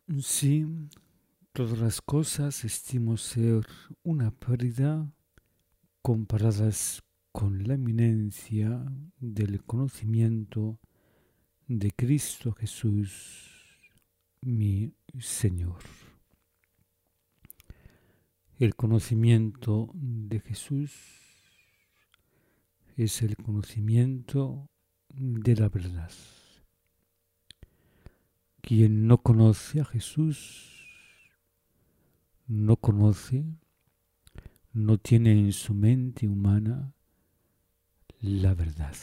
Sí, todas las cosas estimo ser una pérdida comparadas con la eminencia del conocimiento de Cristo Jesús, mi Señor. El conocimiento de Jesús es el conocimiento de la verdad. Quien no conoce a Jesús no conoce, no tiene en su mente humana la verdad.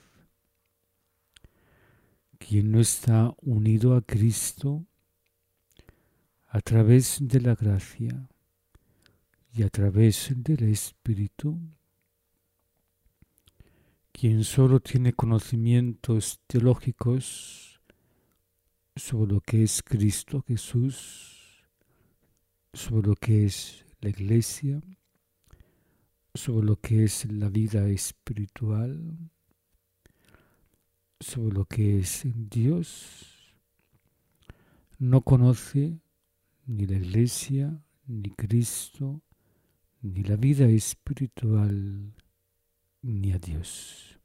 Quien no está unido a Cristo a través de la gracia y a través del Espíritu, quien solo tiene conocimientos teológicos sobre lo que es Cristo Jesús, sobre lo que es la Iglesia, sobre lo que es la vida espiritual, sobre lo que es Dios, no conoce ni la Iglesia, ni Cristo, ni la vida espiritual, ni a Dios.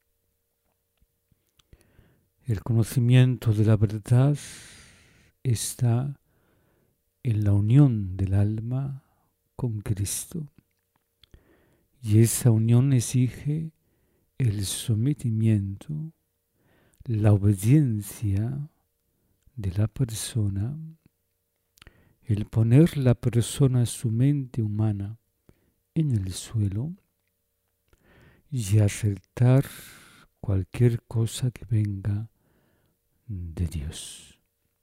El conocimiento de la verdad está en la unión del alma con Cristo, y esa unión exige el sometimiento, la obediencia de la persona, el poner la persona, su mente humana, en el suelo y aceptar cualquier cosa que venga de Dios.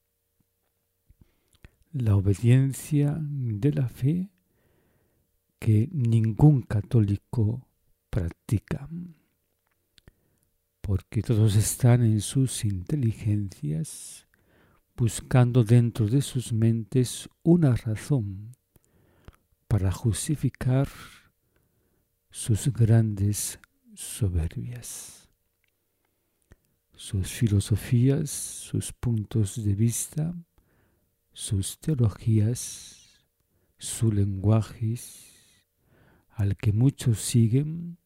La obediencia de la fe que ningún católico practica, porque todos están en sus inteligencias buscando dentro de sus mentes una razón para justificar sus grandes soberbias, sus filosofías, sus puntos de vista, sus teologías, sus lenguajes, al que muchos siguen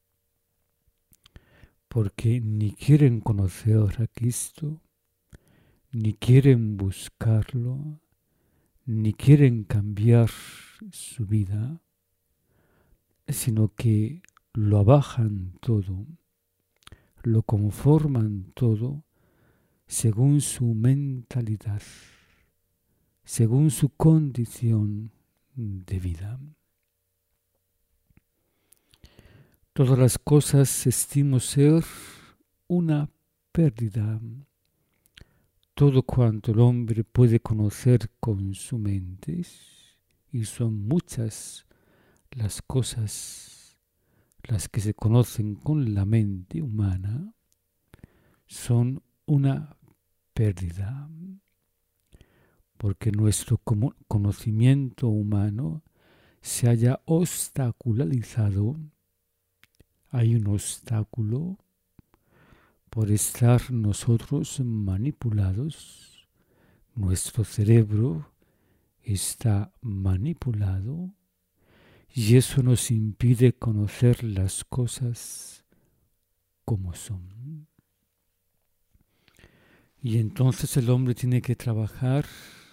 porque ni quieren conocer a Cristo, ni quieren buscarlo, ni quieren cambiar su vida, sino que lo abajan todo, lo conforman todo según su mentalidad, según su condición de vida. Todas las cosas estimo ser una pérdida. Todo cuanto el hombre puede conocer con su mente, y son muchas las cosas las que se conocen con la mente humana, son una pérdida, porque nuestro conocimiento humano se haya obstaculizado. Hay un obstáculo por estar nosotros manipulados. Nuestro cerebro está manipulado y eso nos impide conocer las cosas como son. Y entonces el hombre tiene que trabajar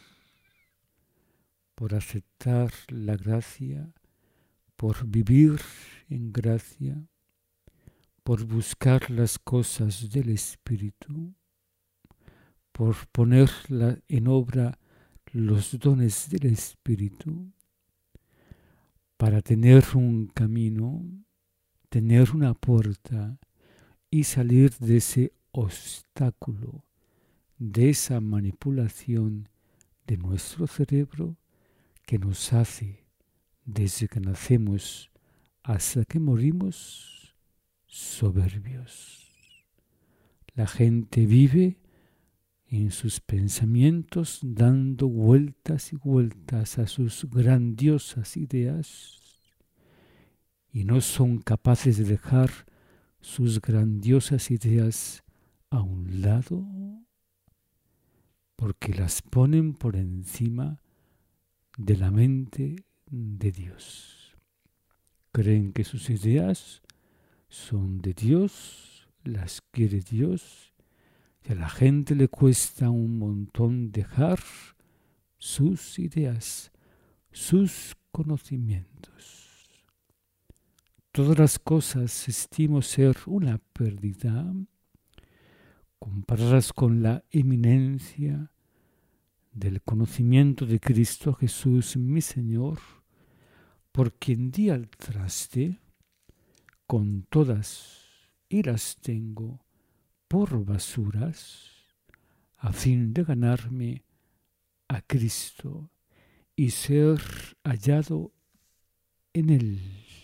por aceptar la gracia, por vivir en gracia, por buscar las cosas del Espíritu, por poner en obra los dones del Espíritu, para tener un camino, tener una puerta y salir de ese obstáculo, de esa manipulación de nuestro cerebro que nos hace, desde que nacemos hasta que morimos, soberbios. La gente vive en sus pensamientos dando vueltas y vueltas a sus grandiosas ideas y no son capaces de dejar sus grandiosas ideas a un lado porque las ponen por encima de la mente de Dios. Creen que sus ideas son de Dios, las quiere Dios, y a la gente le cuesta un montón dejar sus ideas, sus conocimientos. Todas las cosas estimo ser una pérdida comparadas con la eminencia del conocimiento de Cristo Jesús, mi Señor, por quien di al traste con todas y las tengo por basuras, a fin de ganarme a Cristo y ser hallado en Él.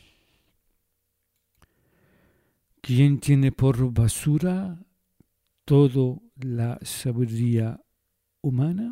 ¿Quién tiene por basura toda la sabiduría humana?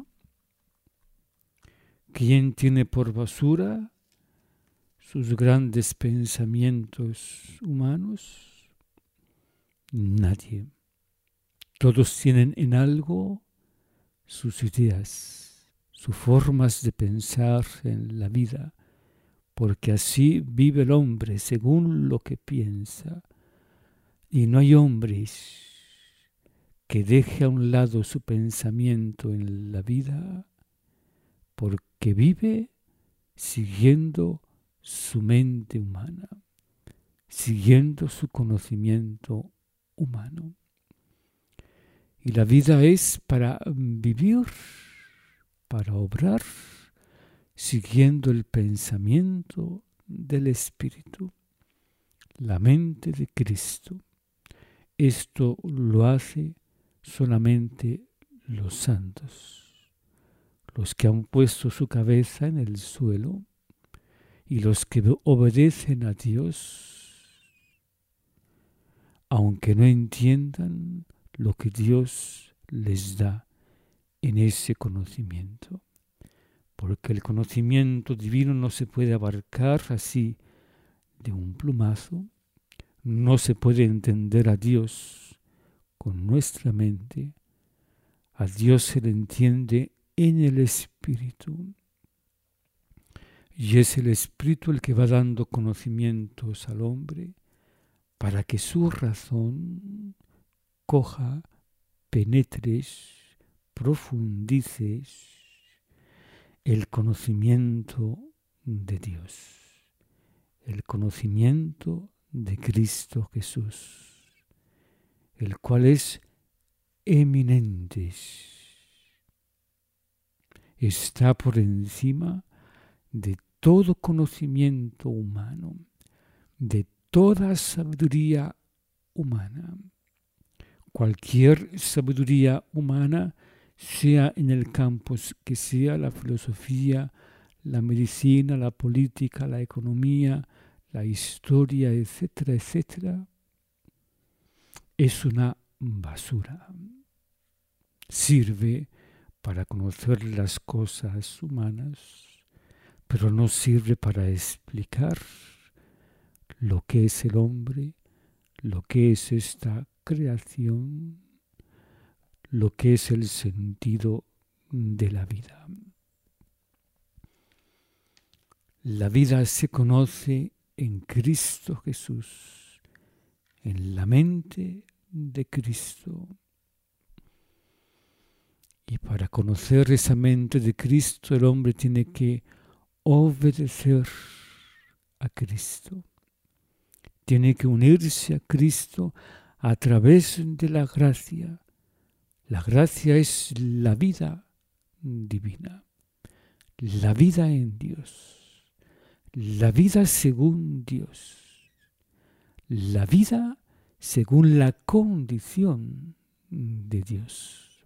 ¿Quién tiene por basura sus grandes pensamientos humanos? Nadie. Todos tienen en algo sus ideas, sus formas de pensar en la vida, porque así vive el hombre según lo que piensa. Y no hay hombres que deje a un lado su pensamiento en la vida, porque vive siguiendo su mente humana, siguiendo su conocimiento humano. Y la vida es para vivir, para obrar, siguiendo el pensamiento del Espíritu, la mente de Cristo. Esto lo hace solamente los santos, los que han puesto su cabeza en el suelo y los que obedecen a Dios, aunque no entiendan lo que Dios les da en ese conocimiento. Porque el conocimiento divino no se puede abarcar así de un plumazo, no se puede entender a Dios con nuestra mente, a Dios se le entiende en el Espíritu. Y es el Espíritu el que va dando conocimientos al hombre para que su razón coja, penetres, profundices el conocimiento de Dios, el conocimiento de Cristo Jesús, el cual es eminente, está por encima de todo conocimiento humano, de toda sabiduría humana. Cualquier sabiduría humana, sea en el campo que sea, la filosofía, la medicina, la política, la economía, la historia, etcétera, etcétera, es una basura. Sirve para conocer las cosas humanas, pero no sirve para explicar lo que es el hombre, lo que es esta creación, lo que es el sentido de la vida. La vida se conoce en Cristo Jesús, en la mente de Cristo. Y para conocer esa mente de Cristo, el hombre tiene que obedecer a Cristo. Tiene que unirse a Cristo a través de la gracia. La gracia es la vida divina, la vida en Dios, la vida según Dios, la vida según la condición de Dios,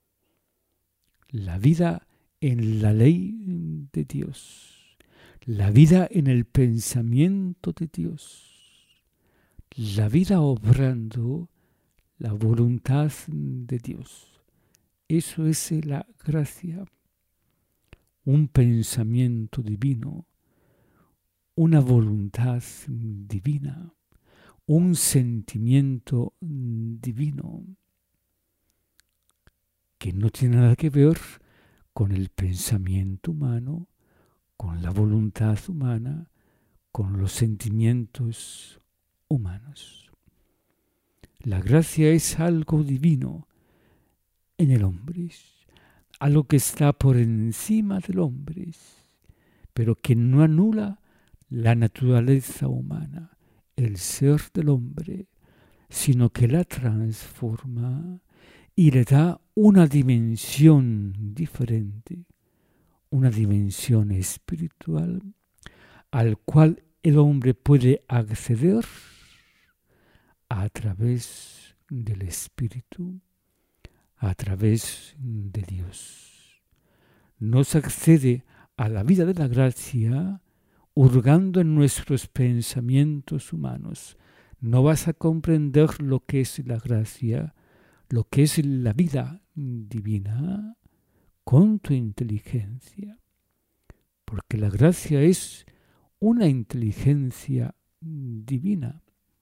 la vida en la ley de Dios, la vida en el pensamiento de Dios, la vida obrando la voluntad de Dios. Eso es la gracia, un pensamiento divino, una voluntad divina, un sentimiento divino que no tiene nada que ver con el pensamiento humano, con la voluntad humana, con los sentimientos humanos. La gracia es algo divino en el hombre, algo que está por encima del hombre, pero que no anula la naturaleza humana, el ser del hombre, sino que la transforma y le da una dimensión diferente, una dimensión espiritual al cual el hombre puede acceder a través del Espíritu, a través de Dios. No se accede a la vida de la gracia hurgando en nuestros pensamientos humanos. No vas a comprender lo que es la gracia, lo que es la vida divina, con tu inteligencia. Porque la gracia es una inteligencia divina.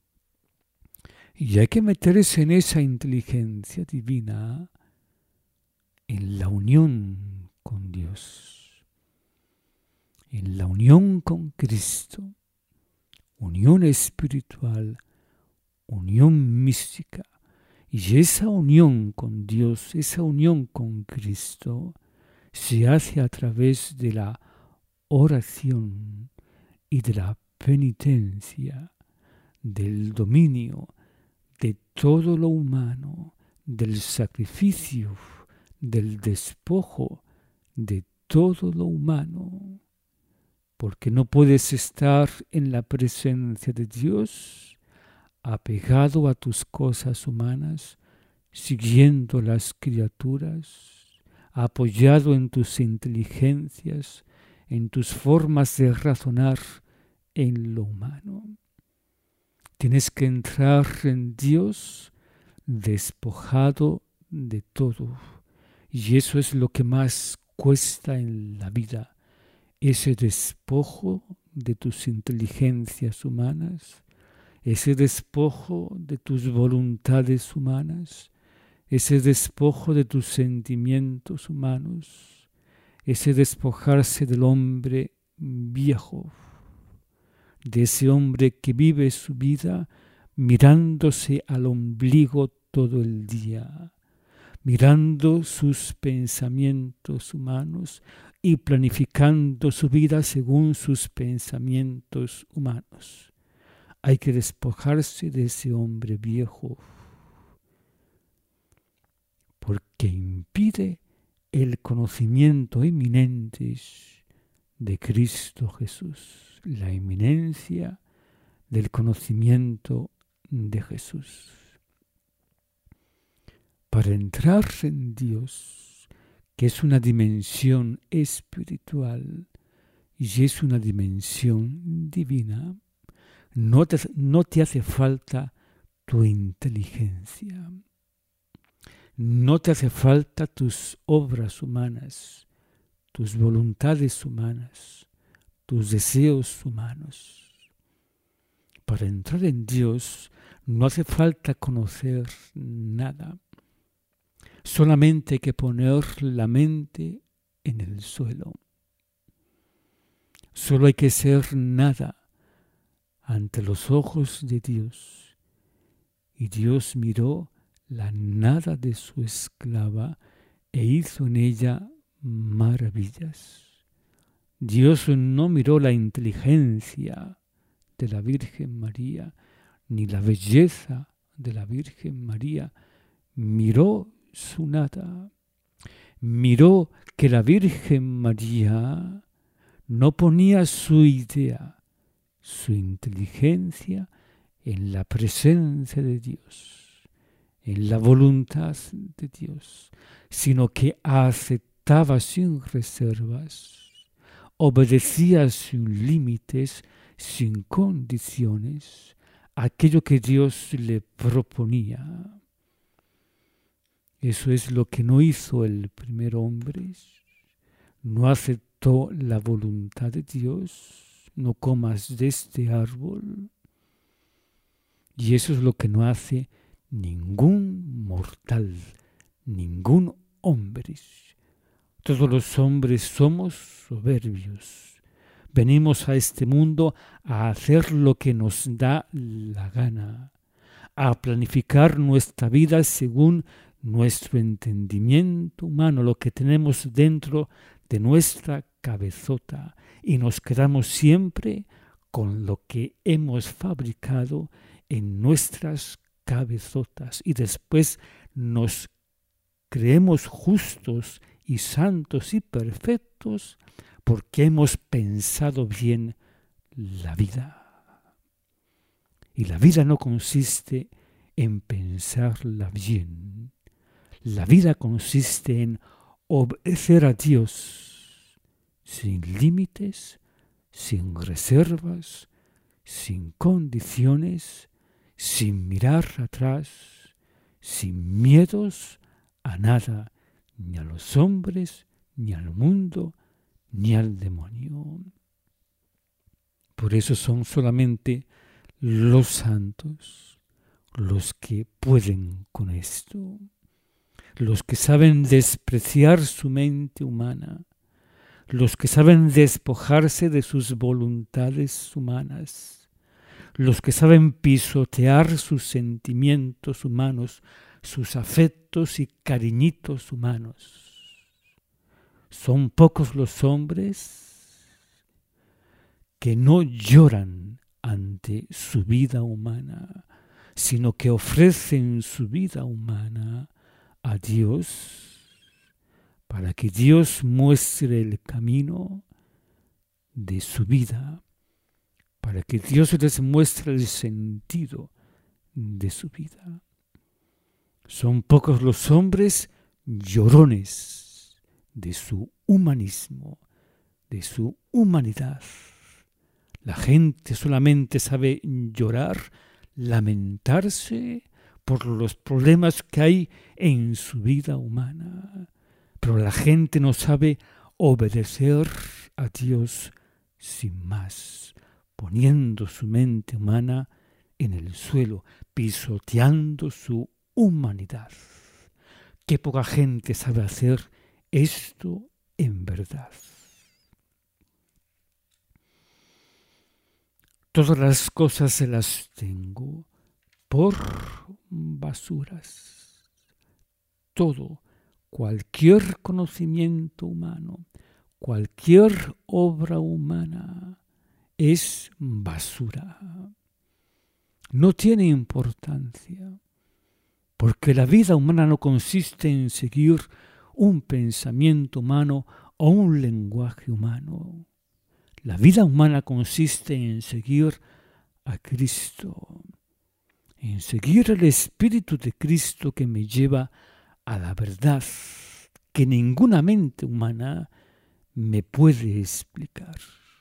Y hay que meterse en esa inteligencia divina, en la unión con Dios, en la unión con Cristo, unión espiritual, unión mística. Y esa unión con Dios, esa unión con Cristo, se hace a través de la oración y de la penitencia, del dominio de todo lo humano, del sacrificio, del despojo de todo lo humano. Porque no puedes estar en la presencia de Dios apegado a tus cosas humanas, siguiendo las criaturas, apoyado en tus inteligencias, en tus formas de razonar en lo humano. Tienes que entrar en Dios despojado de todo. Y eso es lo que más cuesta en la vida, ese despojo de tus inteligencias humanas, ese despojo de tus voluntades humanas, ese despojo de tus sentimientos humanos, ese despojarse del hombre viejo, de ese hombre que vive su vida mirándose al ombligo todo el día, mirando sus pensamientos humanos y planificando su vida según sus pensamientos humanos. Hay que despojarse de ese hombre viejo porque impide el conocimiento eminente de Cristo Jesús, la eminencia del conocimiento de Jesús. Para entrar en Dios, que es una dimensión espiritual y es una dimensión divina, no te hace falta tu inteligencia, no te hace falta tus obras humanas, tus voluntades humanas, tus deseos humanos. Para entrar en Dios no hace falta conocer nada. Solamente hay que poner la mente en el suelo. Solo hay que ser nada ante los ojos de Dios. Y Dios miró la nada de su esclava e hizo en ella maravillas. Dios no miró la inteligencia de la Virgen María, ni la belleza de la Virgen María. Miró su nada. Miró que la Virgen María no ponía su idea, su inteligencia en la presencia de Dios, en la voluntad de Dios, sino que aceptaba sin reservas, obedecía sin límites, sin condiciones, aquello que Dios le proponía. Eso es lo que no hizo el primer hombre. No aceptó la voluntad de Dios. No comas de este árbol. Y eso es lo que no hace ningún mortal, ningún hombres. Todos los hombres somos soberbios. Venimos a este mundo a hacer lo que nos da la gana, a planificar nuestra vida según nuestro entendimiento humano, lo que tenemos dentro de nuestra cabezota, y nos quedamos siempre con lo que hemos fabricado en nuestras cabezotas, y después nos creemos justos y santos y perfectos porque hemos pensado bien la vida. Y la vida no consiste en pensarla bien. La vida consiste en obedecer a Dios sin límites, sin reservas, sin condiciones, sin mirar atrás, sin miedos a nada, ni a los hombres, ni al mundo, ni al demonio. Por eso son solamente los santos los que pueden con esto, los que saben despreciar su mente humana, los que saben despojarse de sus voluntades humanas, los que saben pisotear sus sentimientos humanos, sus afectos y cariñitos humanos. Son pocos los hombres que no lloran ante su vida humana, sino que ofrecen su vida humana a Dios para que Dios muestre el camino de su vida, para que Dios les muestre el sentido de su vida. Son pocos los hombres llorones de su humanismo, de su humanidad. La gente solamente sabe llorar, lamentarse por los problemas que hay en su vida humana. Pero la gente no sabe obedecer a Dios sin más, poniendo su mente humana en el suelo, pisoteando su humanidad. Qué poca gente sabe hacer esto en verdad. Todas las cosas se las tengo por basuras. Todo, cualquier conocimiento humano, cualquier obra humana es basura. No tiene importancia, porque la vida humana no consiste en seguir un pensamiento humano o un lenguaje humano. La vida humana consiste en seguir a Cristo, en seguir el Espíritu de Cristo que me lleva a la verdad que ninguna mente humana me puede explicar.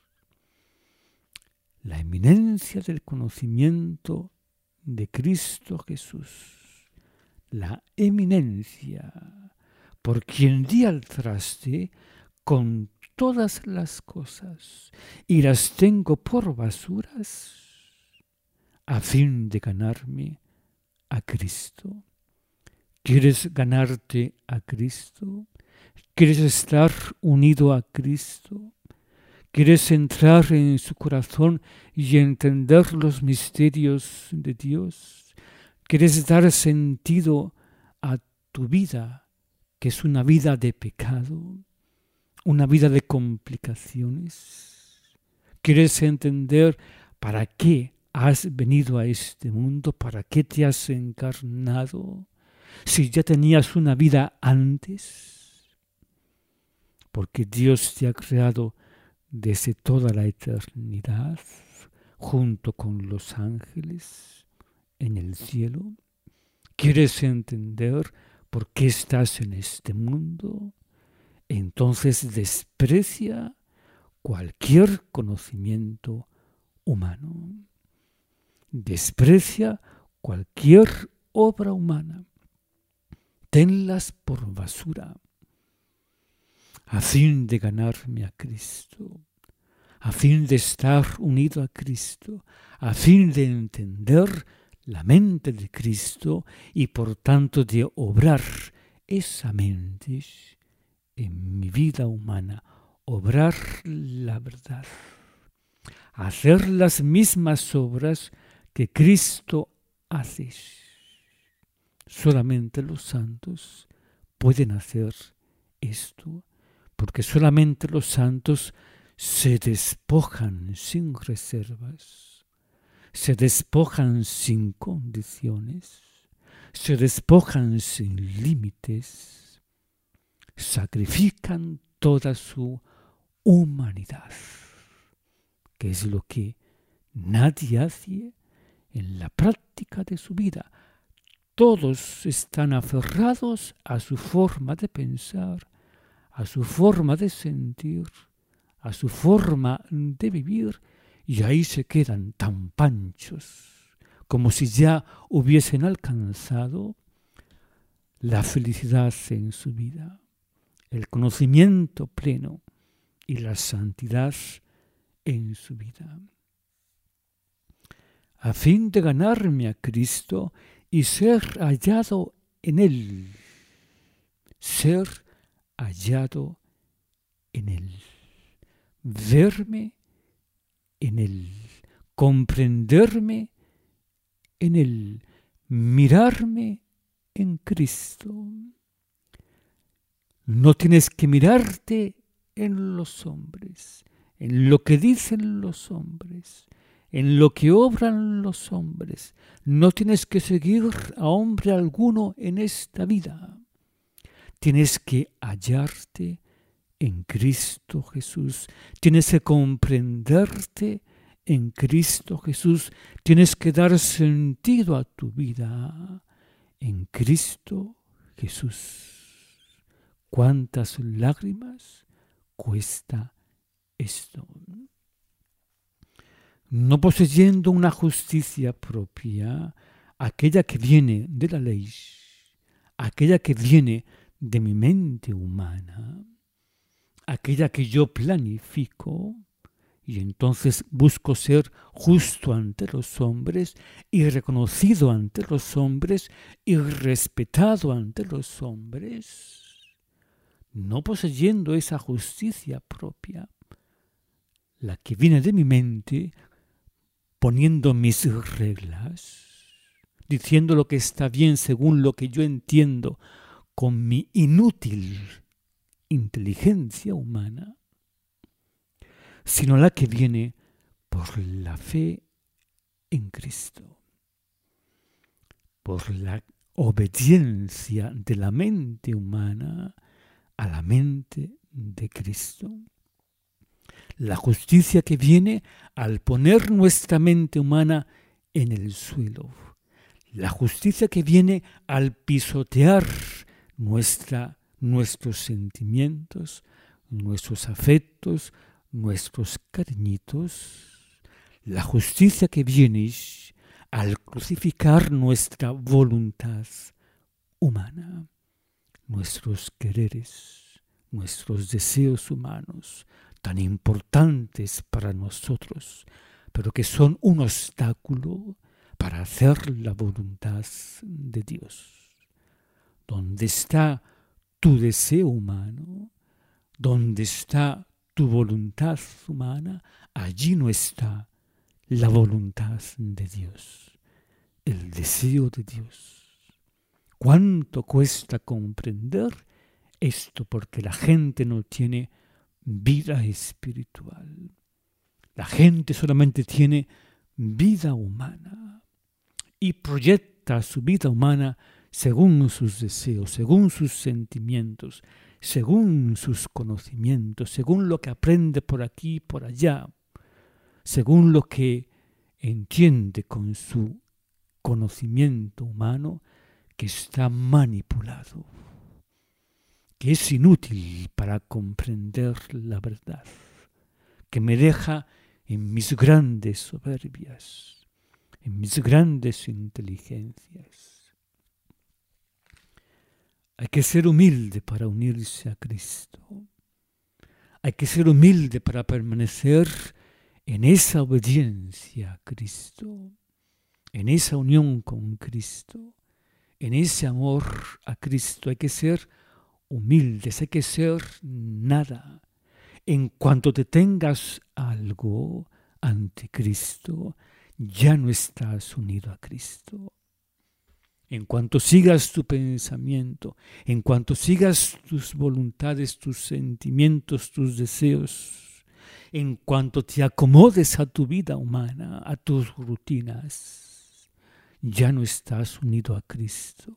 La eminencia del conocimiento de Cristo Jesús, la eminencia por quien di al traste con todas las cosas y las tengo por basuras a fin de ganarme a Cristo. ¿Quieres ganarte a Cristo? ¿Quieres estar unido a Cristo? ¿Quieres entrar en su corazón y entender los misterios de Dios? ¿Quieres dar sentido a tu vida, que es una vida de pecado, una vida de complicaciones? ¿Quieres entender para qué has venido a este mundo? ¿Para qué te has encarnado? Si ya tenías una vida antes, porque Dios te ha creado desde toda la eternidad, junto con los ángeles en el cielo. ¿Quieres entender por qué estás en este mundo? Entonces desprecia cualquier conocimiento humano. Desprecia cualquier obra humana. Tenlas por basura, a fin de ganarme a Cristo, a fin de estar unido a Cristo, a fin de entender la mente de Cristo y por tanto de obrar esa mente en mi vida humana, obrar la verdad, hacer las mismas obras que Cristo hace. Solamente los santos pueden hacer esto, porque solamente los santos se despojan sin reservas, se despojan sin condiciones, se despojan sin límites, sacrifican toda su humanidad, que es lo que nadie hace en la práctica de su vida. Todos están aferrados a su forma de pensar, a su forma de sentir, a su forma de vivir, y ahí se quedan tan panchos, como si ya hubiesen alcanzado la felicidad en su vida, el conocimiento pleno y la santidad en su vida. A fin de ganarme a Cristo y ser hallado en Él, ser hallado en Él, verme en Él, comprenderme en Él, mirarme en Cristo. No tienes que mirarte en los hombres, en lo que dicen los hombres, en lo que obran los hombres. No tienes que seguir a hombre alguno en esta vida. Tienes que hallarte en Cristo Jesús. Tienes que comprenderte en Cristo Jesús. Tienes que dar sentido a tu vida en Cristo Jesús. ¿Cuántas lágrimas cuesta esto? No poseyendo una justicia propia, aquella que viene de la ley, aquella que viene de mi mente humana, aquella que yo planifico, y entonces busco ser justo ante los hombres y reconocido ante los hombres y respetado ante los hombres, no poseyendo esa justicia propia, la que viene de mi mente, poniendo mis reglas, diciendo lo que está bien según lo que yo entiendo con mi inútil inteligencia humana, sino la que viene por la fe en Cristo, por la obediencia de la mente humana a la mente de Cristo. La justicia que viene al poner nuestra mente humana en el suelo. La justicia que viene al pisotear nuestros sentimientos, nuestros afectos, nuestros cariñitos. La justicia que viene al crucificar nuestra voluntad humana, nuestros quereres, nuestros deseos humanos, tan importantes para nosotros, pero que son un obstáculo para hacer la voluntad de Dios. ¿Dónde está tu deseo humano? ¿Dónde está tu voluntad humana? Allí no está la voluntad de Dios, el deseo de Dios. ¿Cuánto cuesta comprender esto? Porque la gente no tiene vida espiritual. La gente solamente tiene vida humana y proyecta su vida humana según sus deseos, según sus sentimientos, según sus conocimientos, según lo que aprende por aquí y por allá, según lo que entiende con su conocimiento humano, que está manipulado, que es inútil para comprender la verdad, que me deja en mis grandes soberbias, en mis grandes inteligencias. Hay que ser humilde para unirse a Cristo. Hay que ser humilde para permanecer en esa obediencia a Cristo, en esa unión con Cristo, en ese amor a Cristo. Hay que ser humildes, hay que ser nada. En cuanto te tengas algo ante Cristo, ya no estás unido a Cristo. En cuanto sigas tu pensamiento, en cuanto sigas tus voluntades, tus sentimientos, tus deseos, en cuanto te acomodes a tu vida humana, a tus rutinas, ya no estás unido a Cristo.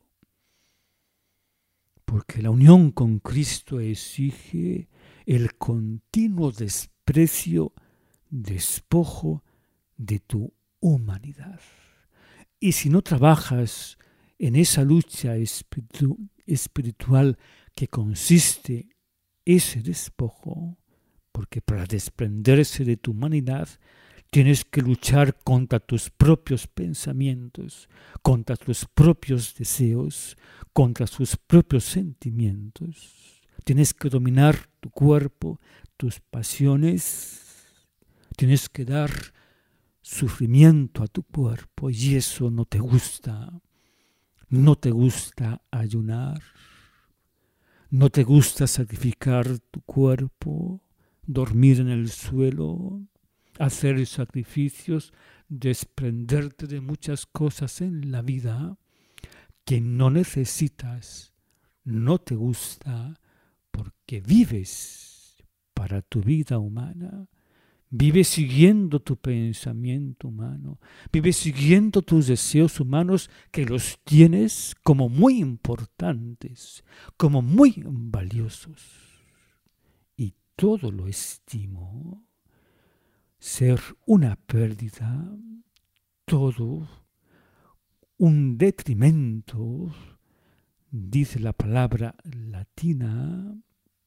Porque la unión con Cristo exige el continuo desprecio, despojo de tu humanidad. Y si no trabajas en esa lucha espiritual que consiste ese despojo, porque para desprenderse de tu humanidad tienes que luchar contra tus propios pensamientos, contra tus propios deseos, contra tus propios sentimientos. Tienes que dominar tu cuerpo, tus pasiones. Tienes que dar sufrimiento a tu cuerpo y eso no te gusta. No te gusta ayunar. No te gusta sacrificar tu cuerpo, dormir en el suelo, hacer sacrificios, desprenderte de muchas cosas en la vida que no necesitas, no te gusta, porque vives para tu vida humana, vives siguiendo tu pensamiento humano, vives siguiendo tus deseos humanos que los tienes como muy importantes, como muy valiosos. Y todo lo estimo ser una pérdida, todo un detrimento, dice la palabra latina,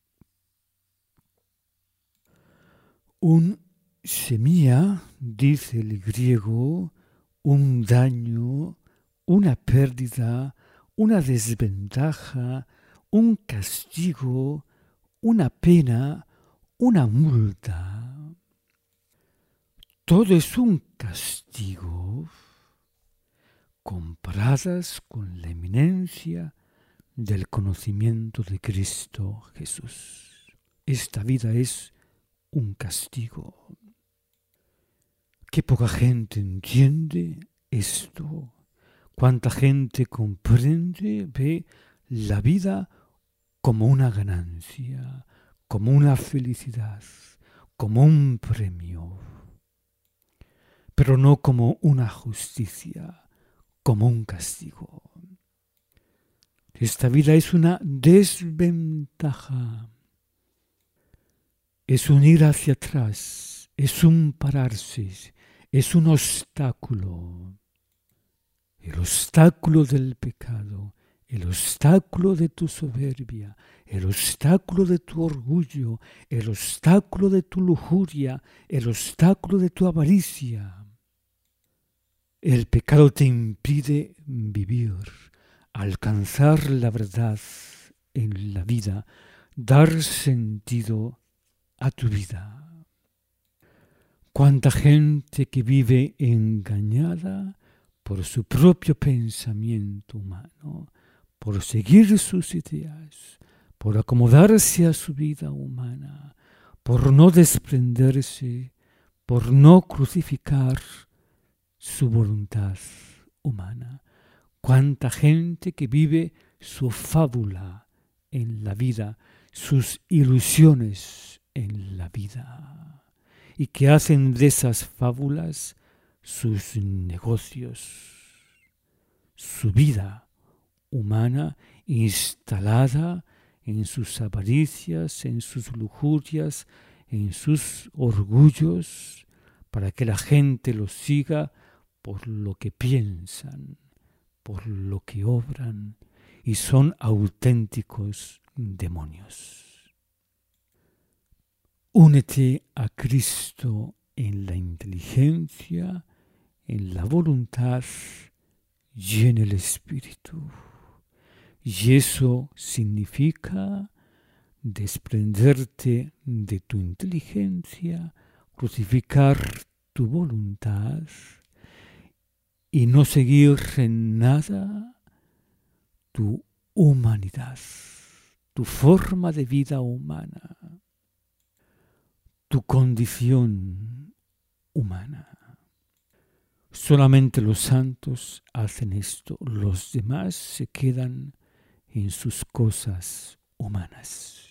un semilla, dice el griego, un daño, una pérdida, una desventaja, un castigo, una pena, una multa. Todo es un castigo comparadas con la eminencia del conocimiento de Cristo Jesús. Esta vida es un castigo. Qué poca gente entiende esto. Cuánta gente comprende, ve la vida como una ganancia, como una felicidad, como un premio, pero no como una justicia, como un castigo. Esta vida es una desventaja, es un ir hacia atrás, es un pararse, es un obstáculo. El obstáculo del pecado, el obstáculo de tu soberbia, el obstáculo de tu orgullo, el obstáculo de tu lujuria, el obstáculo de tu avaricia. El pecado te impide vivir, alcanzar la verdad en la vida, dar sentido a tu vida. Cuánta gente que vive engañada por su propio pensamiento humano, por seguir sus ideas, por acomodarse a su vida humana, por no desprenderse, por no crucificar su voluntad humana. Cuánta gente que vive su fábula en la vida, sus ilusiones en la vida, y que hacen de esas fábulas sus negocios, su vida humana instalada en sus avaricias, en sus lujurias, en sus orgullos, para que la gente los siga por lo que piensan, por lo que obran, y son auténticos demonios. Únete a Cristo en la inteligencia, en la voluntad y en el espíritu. Y eso significa desprenderte de tu inteligencia, crucificar tu voluntad y no seguir en nada tu humanidad, tu forma de vida humana, tu condición humana. Solamente los santos hacen esto, los demás se quedan en sus cosas humanas.